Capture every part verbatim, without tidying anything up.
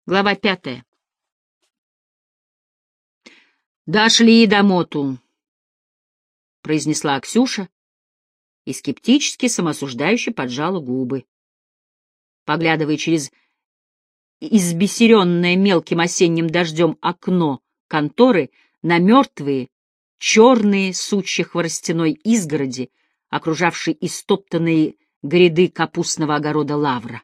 Глава пятая. «Дошли до моту», — произнесла Аксюша и скептически, самоосуждающе поджала губы. Поглядывая через избесеренное мелким осенним дождем окно конторы на мертвые, черные сучья хворостяной изгороди, окружавшие истоптанные гряды капустного огорода лавра.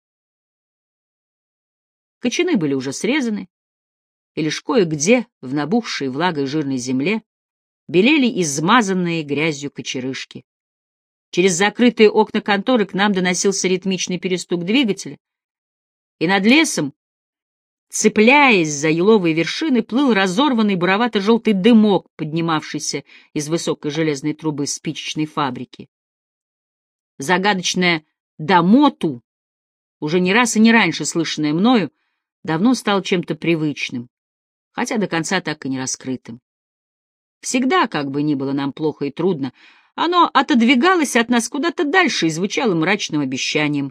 Кочаны были уже срезаны, и лишь кое-где в набухшей влагой жирной земле белели измазанные грязью кочерышки. Через закрытые окна конторы к нам доносился ритмичный перестук двигателя, и над лесом, цепляясь за еловые вершины, плыл разорванный буровато-желтый дымок, поднимавшийся из высокой железной трубы спичечной фабрики. Загадочное «Домоту», уже не раз и не раньше слышанное мною, давно стало чем-то привычным, хотя до конца так и не раскрытым. Всегда, как бы ни было нам плохо и трудно, оно отодвигалось от нас куда-то дальше и звучало мрачным обещанием.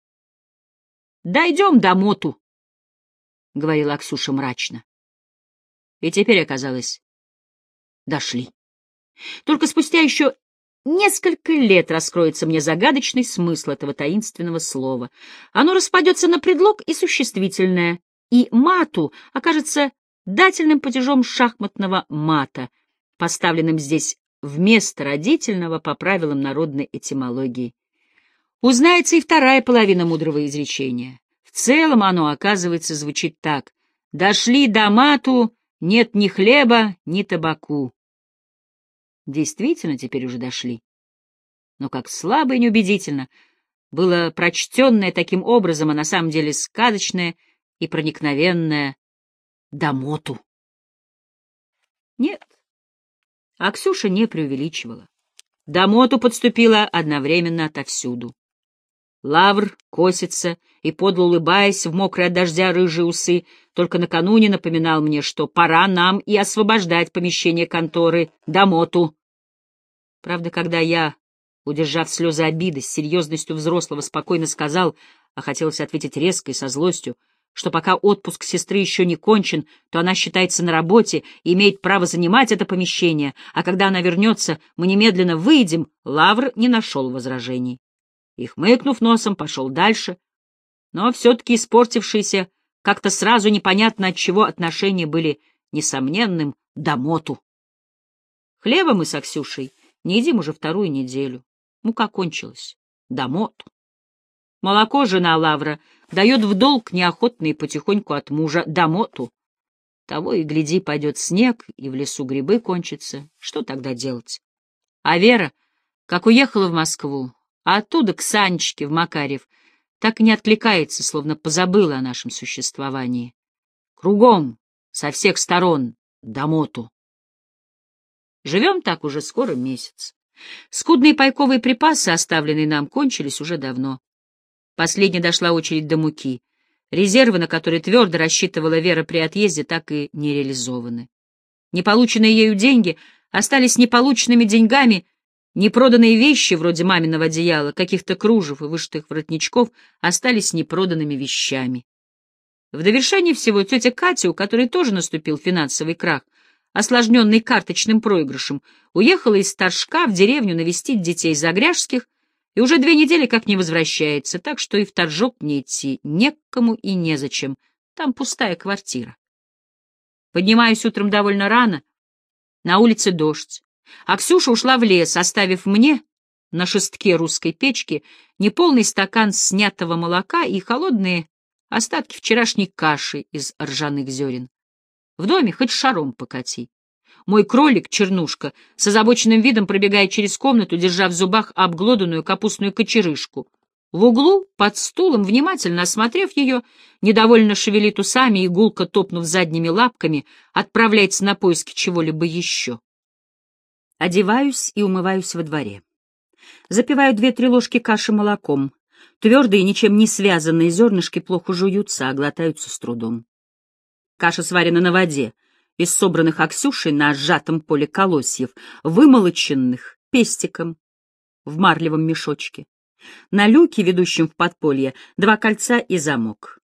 «Дойдем до моту», — говорила Аксюша мрачно. И теперь оказалось, дошли. Только спустя еще несколько лет раскроется мне загадочный смысл этого таинственного слова. Оно распадется на предлог и существительное, и мату окажется дательным падежом шахматного мата, поставленным здесь вместо родительного по правилам народной этимологии. Узнается и вторая половина мудрого изречения. В целом оно, оказывается, звучит так: «Дошли до мату, нет ни хлеба, ни табаку». Действительно, теперь уже дошли. Но как слабо и неубедительно было прочтенное таким образом, а на самом деле сказочное и проникновенное «до моту». Нет, Аксюша не преувеличивала. До моту подступила одновременно отовсюду. Лавр косится и, подло улыбаясь в мокрые от дождя рыжие усы, только накануне напоминал мне, что пора нам и освобождать помещение конторы до моту. Правда, когда я, удержав слезы обиды, с серьезностью взрослого спокойно сказал, а хотелось ответить резко и со злостью, что пока отпуск сестры еще не кончен, то она считается на работе и имеет право занимать это помещение, а когда она вернется, мы немедленно выйдем, Лавр не нашел возражений. И, хмыкнув носом, пошел дальше, но все-таки испортившиеся как-то сразу непонятно от чего отношения были несомненным до моту. Хлеба мы с Аксюшей не едим уже вторую неделю. Мука кончилась. До моту. Молоко жена Лавра дает в долг неохотно и потихоньку от мужа до моту. Того и гляди, пойдет снег, и в лесу грибы кончатся. Что тогда делать? А Вера, как уехала в Москву, а оттуда к Санечке в Макарьев, так и не откликается, словно позабыла о нашем существовании. Кругом, со всех сторон, до моту. Живем так уже скоро месяц. Скудные пайковые припасы, оставленные нам, кончились уже давно. Последняя дошла очередь до муки. Резервы, на которые твердо рассчитывала Вера при отъезде, так и не реализованы. Неполученные ею деньги остались неполученными деньгами, непроданные вещи, вроде маминого одеяла, каких-то кружев и вышитых воротничков, остались непроданными вещами. В довершение всего тетя Катя, у которой тоже наступил финансовый крах, осложненный карточным проигрышем, уехала из Торжка в деревню навестить детей Загряжских и уже две недели как не возвращается, так что и в Торжок мне идти некому и незачем, там пустая квартира. Поднимаюсь утром довольно рано, на улице дождь, а Ксюша ушла в лес, оставив мне на шестке русской печки неполный стакан снятого молока и холодные остатки вчерашней каши из ржаных зерен. В доме хоть шаром покати. Мой кролик, Чернушка, с озабоченным видом пробегает через комнату, держа в зубах обглоданную капустную кочерышку. В углу, под стулом, внимательно осмотрев ее, недовольно шевелит усами и, гулко топнув задними лапками, отправляется на поиски чего-либо еще. Одеваюсь и умываюсь во дворе. Запиваю две-три ложки каши молоком. Твердые, ничем не связанные зернышки плохо жуются, а глотаются с трудом. Каша сварена на воде, из собранных Аксюшей на сжатом поле колосьев, вымолоченных пестиком в марлевом мешочке. На люке, ведущем в подполье, два кольца и замок.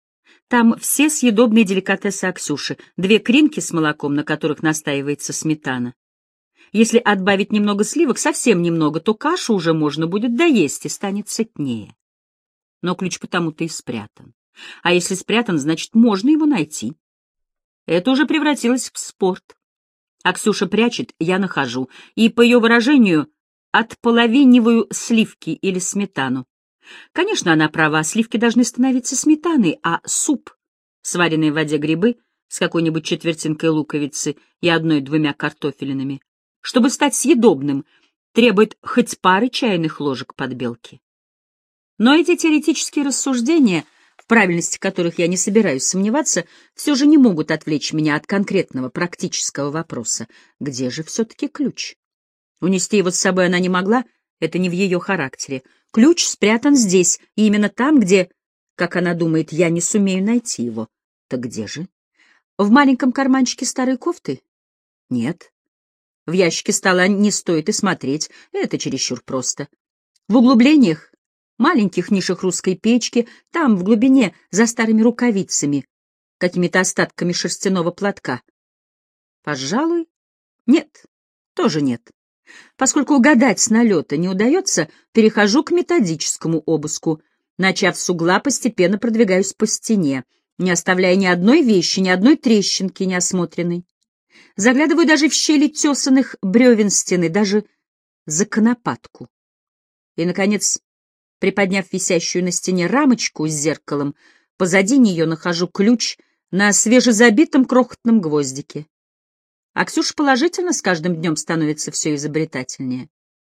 Там все съедобные деликатесы Аксюши, две кринки с молоком, на которых настаивается сметана. Если отбавить немного сливок, совсем немного, то кашу уже можно будет доесть и станет сытнее. Но ключ потому-то и спрятан. А если спрятан, значит, можно его найти. Это уже превратилось в спорт. Аксюша прячет, я нахожу, и, по ее выражению, отполовиниваю сливки или сметану. Конечно, она права, сливки должны становиться сметаной, а суп, сваренные в воде грибы с какой-нибудь четвертинкой луковицы и одной-двумя картофелинами, чтобы стать съедобным, требует хоть пары чайных ложек подбелки. Но эти теоретические рассуждения, в правильности которых я не собираюсь сомневаться, все же не могут отвлечь меня от конкретного практического вопроса. Где же все-таки ключ? Унести его с собой она не могла, это не в ее характере. Ключ спрятан здесь, и именно там, где, как она думает, я не сумею найти его. Так где же? В маленьком карманчике старой кофты? Нет. В ящике стола не стоит и смотреть, это чересчур просто. В углублениях, маленьких нишах русской печки, там, в глубине, за старыми рукавицами, какими-то остатками шерстяного платка. Пожалуй, нет, тоже нет. Поскольку угадать с налета не удается, перехожу к методическому обыску. Начав с угла, постепенно продвигаюсь по стене, не оставляя ни одной вещи, ни одной трещинки неосмотренной. Заглядываю даже в щели тесаных бревен стены, даже за конопатку. И, наконец, приподняв висящую на стене рамочку с зеркалом, позади нее нахожу ключ на свежезабитом крохотном гвоздике. А Ксюша положительно с каждым днем становится все изобретательнее.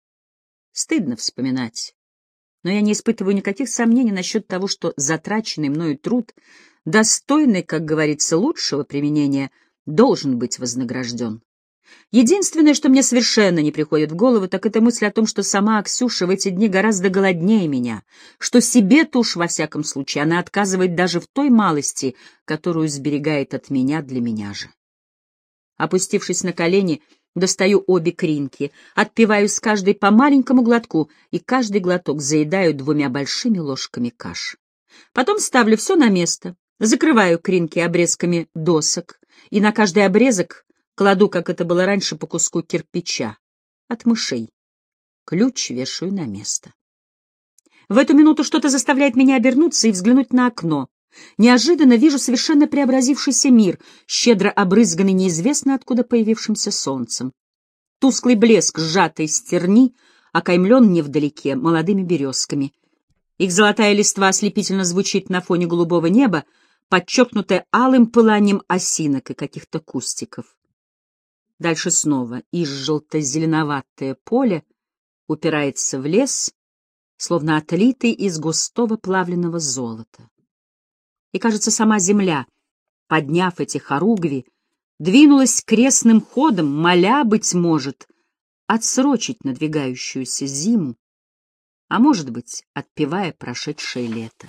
Стыдно вспоминать, но я не испытываю никаких сомнений насчет того, что затраченный мною труд, достойный, как говорится, лучшего применения, должен быть вознагражден. Единственное, что мне совершенно не приходит в голову, так это мысль о том, что сама Аксюша в эти дни гораздо голоднее меня, что себе-то уж во всяком случае она отказывает даже в той малости, которую сберегает от меня для меня же. Опустившись на колени, достаю обе кринки, отпиваю с каждой по маленькому глотку и каждый глоток заедаю двумя большими ложками каши. Потом ставлю все на место, закрываю кринки обрезками досок и на каждый обрезок кладу, как это было раньше, по куску кирпича от мышей. Ключ вешаю на место. В эту минуту что-то заставляет меня обернуться и взглянуть на окно. Неожиданно вижу совершенно преобразившийся мир, щедро обрызганный неизвестно откуда появившимся солнцем. Тусклый блеск сжатой стерни окаймлен невдалеке молодыми березками. Их золотая листва ослепительно звучит на фоне голубого неба, подчеркнутая алым пыланием осинок и каких-то кустиков. Дальше снова изжелто-зеленоватое поле упирается в лес, словно отлитый из густого плавленного золота. И, кажется, сама земля, подняв эти хоругви, двинулась крестным ходом, моля, быть может, отсрочить надвигающуюся зиму, а, может быть, отпевая прошедшее лето.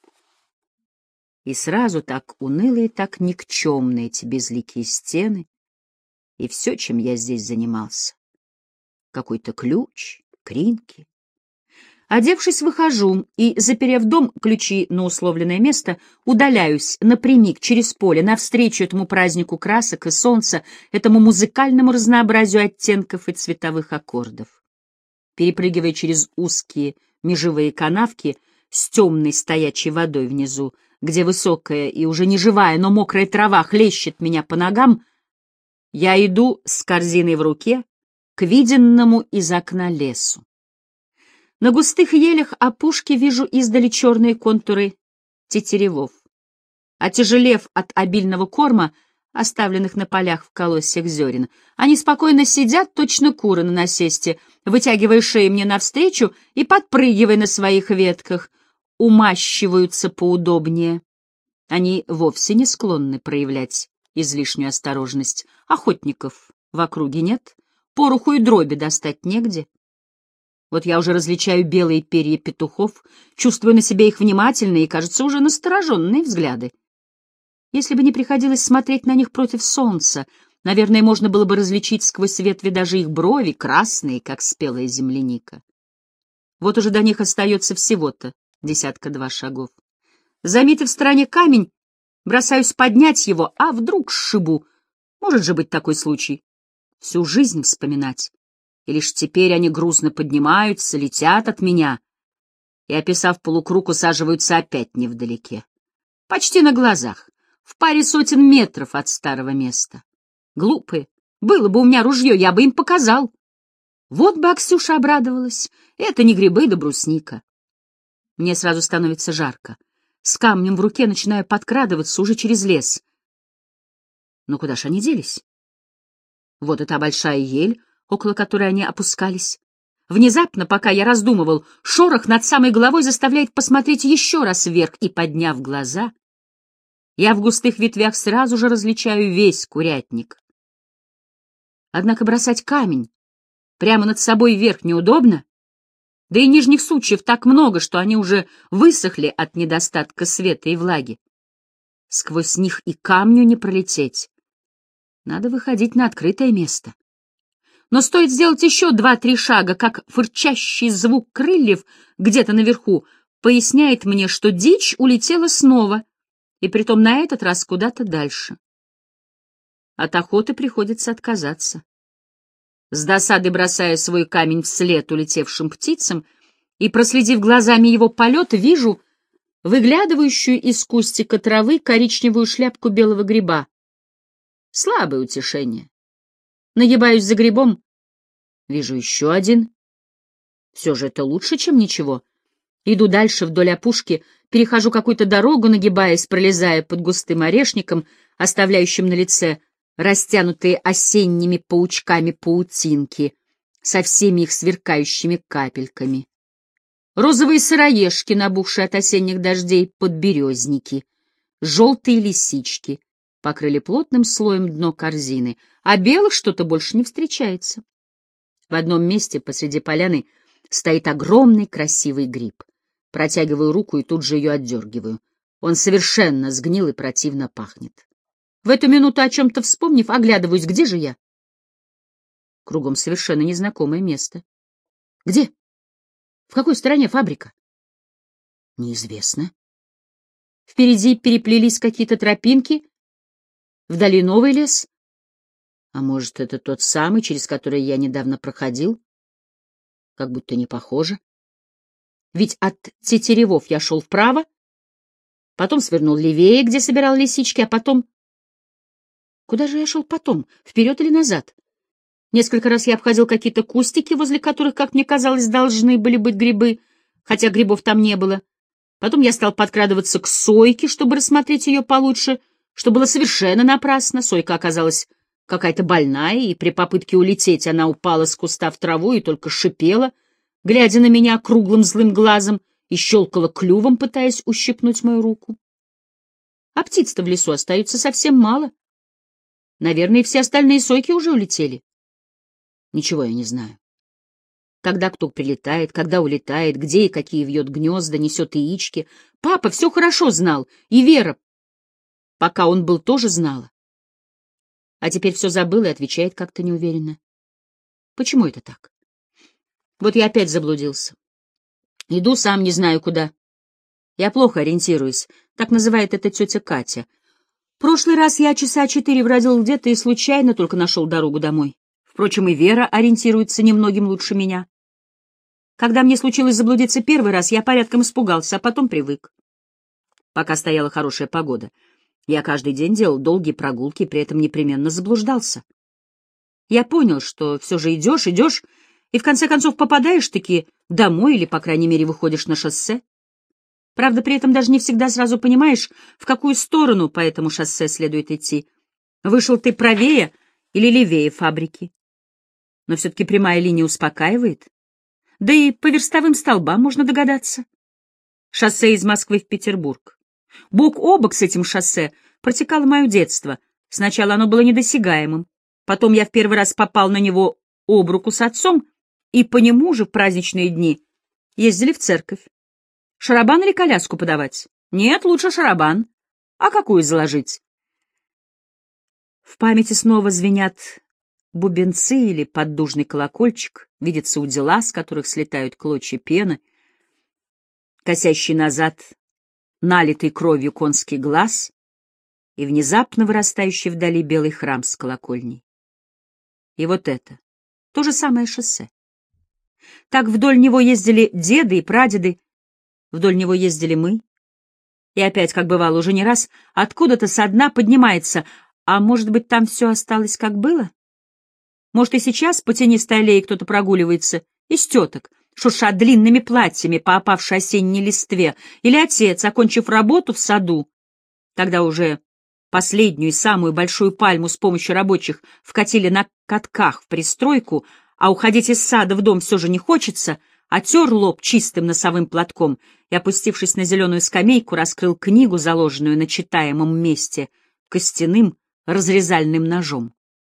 И сразу так унылые, так никчемные эти безликие стены, и все, чем я здесь занимался. Какой-то ключ, кринки. Одевшись, выхожу и, заперев дом, ключи на условленное место, удаляюсь напрямик через поле, навстречу этому празднику красок и солнца, этому музыкальному разнообразию оттенков и цветовых аккордов. Перепрыгивая через узкие межевые канавки с темной стоячей водой внизу, где высокая и уже не живая, но мокрая трава хлещет меня по ногам, я иду с корзиной в руке к виденному из окна лесу. На густых елях опушки вижу издали черные контуры тетеревов. Отяжелев от обильного корма, оставленных на полях в колосьях зерен, они спокойно сидят, точно куры на насесте, вытягивая шеи мне навстречу и подпрыгивая на своих ветках, умащиваются поудобнее. Они вовсе не склонны проявлять излишнюю осторожность. Охотников в округе нет, пороху и дроби достать негде. Вот я уже различаю белые перья петухов, чувствую на себе их внимательные и, кажется, уже настороженные взгляды. Если бы не приходилось смотреть на них против солнца, наверное, можно было бы различить сквозь ветви даже их брови, красные, как спелая земляника. Вот уже до них остается всего-то десятка-два шагов. Заметив в стороне камень, Бросаюсь поднять его, а вдруг сшибу. Может же быть такой случай. Всю жизнь вспоминать. И лишь теперь они грузно поднимаются, летят от меня и, описав полукруг, усаживаются опять невдалеке. Почти на глазах, в паре сотен метров от старого места. Глупые. Было бы у меня ружье, я бы им показал. Вот бы Аксюша обрадовалась. Это не грибы да брусника. Мне сразу становится жарко. С камнем в руке начинаю подкрадываться уже через лес. Но куда ж они делись? Вот эта большая ель, около которой они опускались. Внезапно, пока я раздумывал, шорох над самой головой заставляет посмотреть еще раз вверх, и, подняв глаза, я в густых ветвях сразу же различаю весь курятник. Однако бросать камень прямо над собой вверх неудобно, да и нижних сучьев так много, что они уже высохли от недостатка света и влаги. Сквозь них и камню не пролететь. Надо выходить на открытое место. Но стоит сделать еще два-три шага, как фырчащий звук крыльев где-то наверху поясняет мне, что дичь улетела снова, и притом на этот раз куда-то дальше. От охоты приходится отказаться. С досады бросая свой камень вслед улетевшим птицам и, проследив глазами его полет, вижу выглядывающую из кустика травы коричневую шляпку белого гриба. Слабое утешение. Нагибаюсь за грибом, вижу еще один. Все же это лучше, чем ничего. Иду дальше вдоль опушки, перехожу какую-то дорогу, нагибаясь, пролезая под густым орешником, оставляющим на лице растянутые осенними паучками паутинки со всеми их сверкающими капельками. Розовые сыроежки, набухшие от осенних дождей, подберезники, желтые лисички покрыли плотным слоем дно корзины, а белых что-то больше не встречается. В одном месте посреди поляны стоит огромный красивый гриб. Протягиваю руку и тут же ее отдергиваю. Он совершенно сгнил и противно пахнет. В эту минуту, о чем-то вспомнив, оглядываюсь, где же я? Кругом совершенно незнакомое место. Где? В какой стороне фабрика? Неизвестно. Впереди переплелись какие-то тропинки, вдали новый лес. А может, это тот самый, через который я недавно проходил? Как будто не похоже. Ведь от Тетеревов я шел вправо, потом свернул левее, где собирал лисички, а потом... Куда же я шел потом? Вперед или назад? Несколько раз я обходил какие-то кустики, возле которых, как мне казалось, должны были быть грибы, хотя грибов там не было. Потом я стал подкрадываться к сойке, чтобы рассмотреть ее получше, что было совершенно напрасно. Сойка оказалась какая-то больная, и при попытке улететь она упала с куста в траву и только шипела, глядя на меня круглым злым глазом, и щелкала клювом, пытаясь ущипнуть мою руку. А птиц-то в лесу остается совсем мало. Наверное, и все остальные сойки уже улетели. Ничего я не знаю. Когда кто прилетает, когда улетает, где и какие вьет гнезда, несет яички. Папа все хорошо знал, и Вера, пока он был, тоже знала. А теперь все забыл и отвечает как-то неуверенно. Почему это так? Вот я опять заблудился. Иду сам не знаю куда. Я плохо ориентируюсь. Так называет это тетя Катя. В прошлый раз я часа четыре бродил где-то и случайно только нашел дорогу домой. Впрочем, и Вера ориентируется немногим лучше меня. Когда мне случилось заблудиться первый раз, я порядком испугался, а потом привык. Пока стояла хорошая погода, я каждый день делал долгие прогулки и при этом непременно заблуждался. Я понял, что все же идешь, идешь, и в конце концов попадаешь-таки домой или, по крайней мере, выходишь на шоссе. Правда, при этом даже не всегда сразу понимаешь, в какую сторону по этому шоссе следует идти. Вышел ты правее или левее фабрики. Но все-таки прямая линия успокаивает. Да и по верстовым столбам можно догадаться. Шоссе из Москвы в Петербург. Бок о бок с этим шоссе протекало мое детство. Сначала оно было недосягаемым. Потом я в первый раз попал на него об руку с отцом, и по нему же в праздничные дни ездили в церковь. Шарабан или коляску подавать? Нет, лучше шарабан. А какую заложить? В памяти снова звенят бубенцы или поддужный колокольчик, видятся удила, с которых слетают клочья пены, косящий назад налитый кровью конский глаз, и внезапно вырастающий вдали белый храм с колокольней. И вот это, то же самое шоссе. Так вдоль него ездили деды и прадеды, вдоль него ездили мы. И опять, как бывало уже не раз, откуда-то со дна поднимается, а может быть, там все осталось как было? Может, и сейчас по тенистой аллее кто-то прогуливается из теток, шурша длинными платьями по опавшей осенней листве, или отец, окончив работу в саду, тогда уже последнюю и самую большую пальму с помощью рабочих вкатили на катках в пристройку, а уходить из сада в дом все же не хочется, отер лоб чистым носовым платком и, опустившись на зеленую скамейку, раскрыл книгу, заложенную на читаемом месте костяным разрезальным ножом.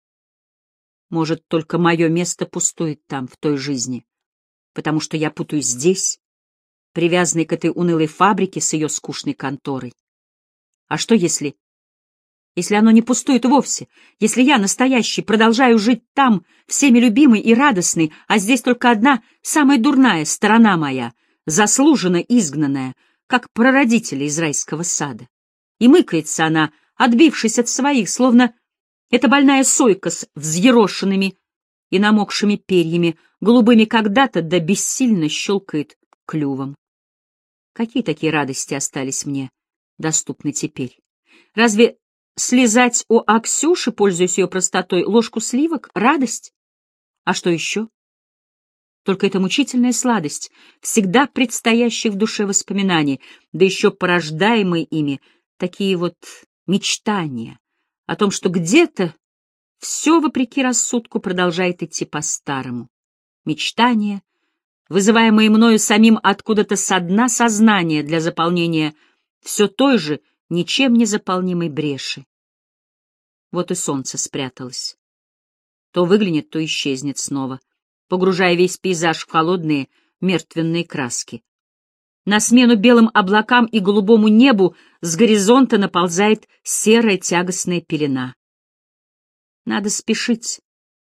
Может, только мое место пустует там, в той жизни, потому что я путаюсь здесь, привязанный к этой унылой фабрике с ее скучной конторой. А что если... Если оно не пустует вовсе, если я, настоящий, продолжаю жить там, всеми любимый и радостный, а здесь только одна, самая дурная сторона моя, заслуженно изгнанная, как прародители из райского сада. И мыкается она, отбившись от своих, словно эта больная сойка с взъерошенными и намокшими перьями, голубыми когда-то, да бессильно щелкает клювом. Какие такие радости остались мне доступны теперь? Разве слезать у Аксюши, пользуясь ее простотой, ложку сливок — радость? А что еще? Только эта мучительная сладость, всегда предстоящих в душе воспоминаний, да еще порождаемые ими такие вот мечтания о том, что где-то все, вопреки рассудку, продолжает идти по-старому. Мечтания, вызываемые мною самим откуда-то со дна сознания для заполнения все той же ничем не заполнимой бреши. Вот и солнце спряталось. То выглянет, то исчезнет снова, погружая весь пейзаж в холодные мертвенные краски. На смену белым облакам и голубому небу с горизонта наползает серая тягостная пелена. Надо спешить.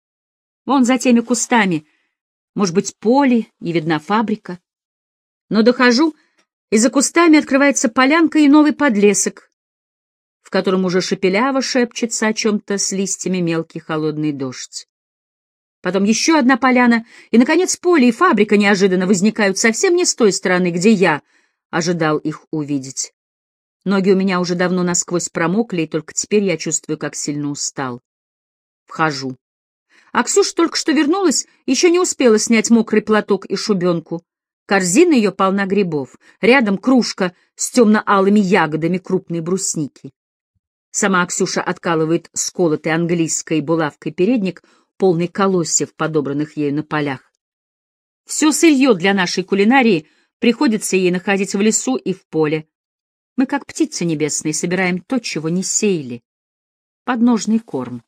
Вон за теми кустами, может быть, поле и видна фабрика. Но дохожу, и за кустами открывается полянка и новый подлесок, в котором уже шепеляво шепчется о чем-то с листьями мелкий холодный дождь. Потом еще одна поляна, и, наконец, поле и фабрика неожиданно возникают совсем не с той стороны, где я ожидал их увидеть. Ноги у меня уже давно насквозь промокли, и только теперь я чувствую, как сильно устал. Вхожу. А Ксюша только что вернулась, еще не успела снять мокрый платок и шубенку. Корзина ее полна грибов. Рядом кружка с темно-алыми ягодами крупной брусники. Сама Ксюша откалывает сколотой английской булавкой передник, полный колосьев, подобранных ею на полях. Все сырье для нашей кулинарии приходится ей находить в лесу и в поле. Мы, как птицы небесные, собираем то, чего не сеяли. Подножный корм.